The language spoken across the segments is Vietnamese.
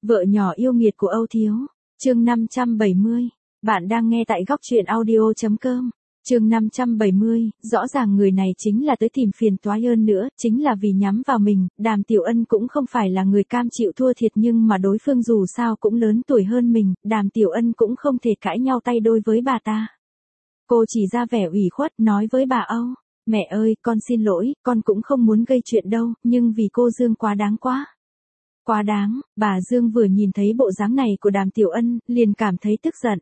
Vợ nhỏ yêu nghiệt của Âu Thiếu. Chương 570. Bạn đang nghe tại góc truyện audio.com. Chương 570, rõ ràng người này chính là tới tìm phiền toái hơn nữa, chính là vì nhắm vào mình. Đàm Tiểu Ân cũng không phải là người cam chịu thua thiệt, nhưng mà đối phương dù sao cũng lớn tuổi hơn mình, Đàm Tiểu Ân cũng không thể cãi nhau tay đôi với bà ta. Cô chỉ ra vẻ ủy khuất nói với bà Âu, mẹ ơi, con xin lỗi, con cũng không muốn gây chuyện đâu, nhưng vì cô Dương quá đáng quá. Quá đáng. Bà Dương vừa nhìn thấy bộ dáng này của Đàm Tiểu Ân, liền cảm thấy tức giận.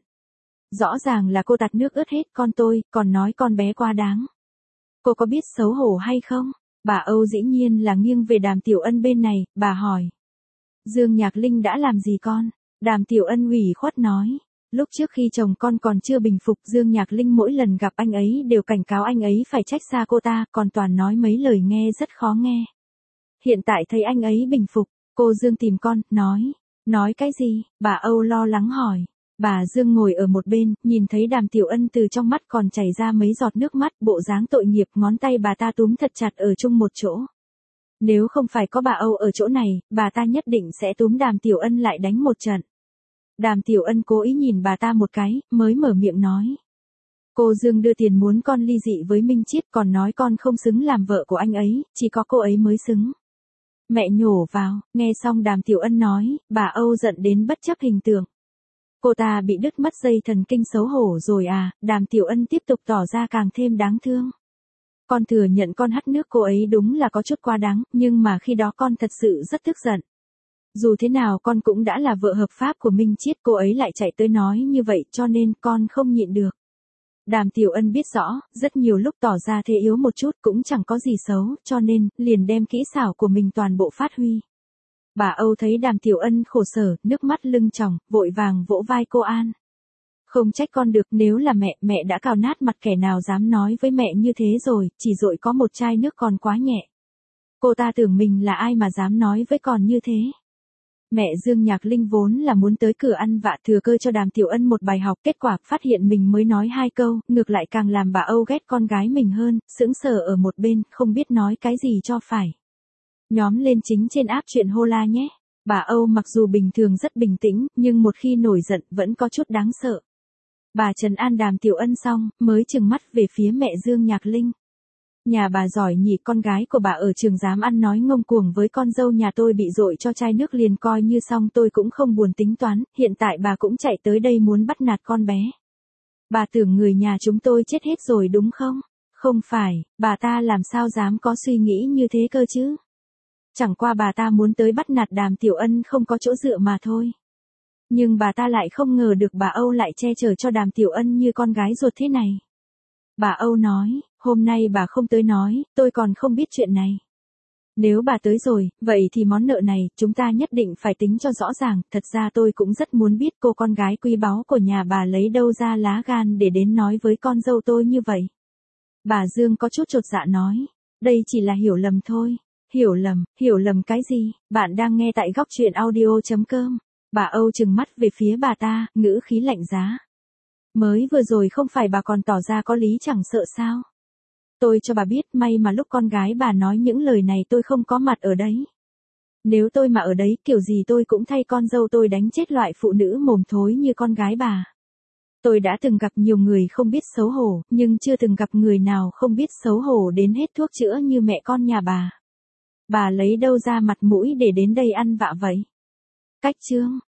Rõ ràng là cô tạt nước ướt hết con tôi, còn nói con bé quá đáng. Cô có biết xấu hổ hay không? Bà Âu dĩ nhiên là nghiêng về Đàm Tiểu Ân bên này, bà hỏi. Dương Nhạc Linh đã làm gì con? Đàm Tiểu Ân ủy khuất nói. Lúc trước khi chồng con còn chưa bình phục, Dương Nhạc Linh mỗi lần gặp anh ấy đều cảnh cáo anh ấy phải trách xa cô ta, còn toàn nói mấy lời nghe rất khó nghe. Hiện tại thấy anh ấy bình phục, cô Dương tìm con, nói cái gì? Bà Âu lo lắng hỏi. Bà Dương ngồi ở một bên, nhìn thấy Đàm Tiểu Ân từ trong mắt còn chảy ra mấy giọt nước mắt, bộ dáng tội nghiệp, ngón tay bà ta túm thật chặt ở chung một chỗ. Nếu không phải có bà Âu ở chỗ này, bà ta nhất định sẽ túm Đàm Tiểu Ân lại đánh một trận. Đàm Tiểu Ân cố ý nhìn bà ta một cái, mới mở miệng nói. Cô Dương đưa tiền muốn con ly dị với Minh Chiết, còn nói con không xứng làm vợ của anh ấy, chỉ có cô ấy mới xứng. Mẹ nhổ vào. Nghe xong Đàm Tiểu Ân nói, bà Âu giận đến bất chấp hình tượng. Cô ta bị đứt mất dây thần kinh xấu hổ rồi à? Đàm Tiểu Ân tiếp tục tỏ ra càng thêm đáng thương. Con thừa nhận con hắt nước cô ấy đúng là có chút quá đáng, nhưng mà khi đó con thật sự rất tức giận. Dù thế nào con cũng đã là vợ hợp pháp của Minh Chiết, cô ấy lại chạy tới nói như vậy, cho nên con không nhịn được. Đàm Tiểu Ân biết rõ, rất nhiều lúc tỏ ra thế yếu một chút cũng chẳng có gì xấu, cho nên, liền đem kỹ xảo của mình toàn bộ phát huy. Bà Âu thấy Đàm Tiểu Ân khổ sở, nước mắt lưng tròng, vội vàng vỗ vai cô an. Không trách con được, nếu là mẹ đã cào nát mặt kẻ nào dám nói với mẹ như thế rồi, chỉ dội có một chai nước còn quá nhẹ. Cô ta tưởng mình là ai mà dám nói với con như thế. Mẹ Dương Nhạc Linh vốn là muốn tới cửa ăn vạ thừa cơ cho Đàm Tiểu Ân một bài học, kết quả phát hiện mình mới nói 2 câu, ngược lại càng làm bà Âu ghét con gái mình hơn, sững sờ ở một bên, không biết nói cái gì cho phải. Nhóm lên chính trên app chuyện Hola nhé. Bà Âu mặc dù bình thường rất bình tĩnh, nhưng một khi nổi giận vẫn có chút đáng sợ. Bà trấn an Đàm Tiểu Ân xong, mới trừng mắt về phía mẹ Dương Nhạc Linh. Nhà bà giỏi nhỉ, con gái của bà ở trường dám ăn nói ngông cuồng với con dâu nhà tôi, bị dội cho chai nước liền coi như xong, tôi cũng không buồn tính toán, hiện tại bà cũng chạy tới đây muốn bắt nạt con bé. Bà tưởng người nhà chúng tôi chết hết rồi đúng không? Không phải, bà ta làm sao dám có suy nghĩ như thế cơ chứ? Chẳng qua bà ta muốn tới bắt nạt Đàm Tiểu Ân không có chỗ dựa mà thôi. Nhưng bà ta lại không ngờ được bà Âu lại che chở cho Đàm Tiểu Ân như con gái ruột thế này. Bà Âu nói, hôm nay bà không tới nói, tôi còn không biết chuyện này. Nếu bà tới rồi, vậy thì món nợ này, chúng ta nhất định phải tính cho rõ ràng, thật ra tôi cũng rất muốn biết cô con gái quý báu của nhà bà lấy đâu ra lá gan để đến nói với con dâu tôi như vậy. Bà Dương có chút chột dạ nói, đây chỉ là hiểu lầm thôi. Hiểu lầm cái gì? Bạn đang nghe tại góc truyện audio.com. Bà Âu trừng mắt về phía bà ta, ngữ khí lạnh giá. Mới vừa rồi không phải bà còn tỏ ra có lý chẳng sợ sao? Tôi cho bà biết, may mà lúc con gái bà nói những lời này tôi không có mặt ở đấy. Nếu tôi mà ở đấy, kiểu gì tôi cũng thay con dâu tôi đánh chết loại phụ nữ mồm thối như con gái bà. Tôi đã từng gặp nhiều người không biết xấu hổ, nhưng chưa từng gặp người nào không biết xấu hổ đến hết thuốc chữa như mẹ con nhà bà. Bà lấy đâu ra mặt mũi để đến đây ăn vạ vậy? Cách chương.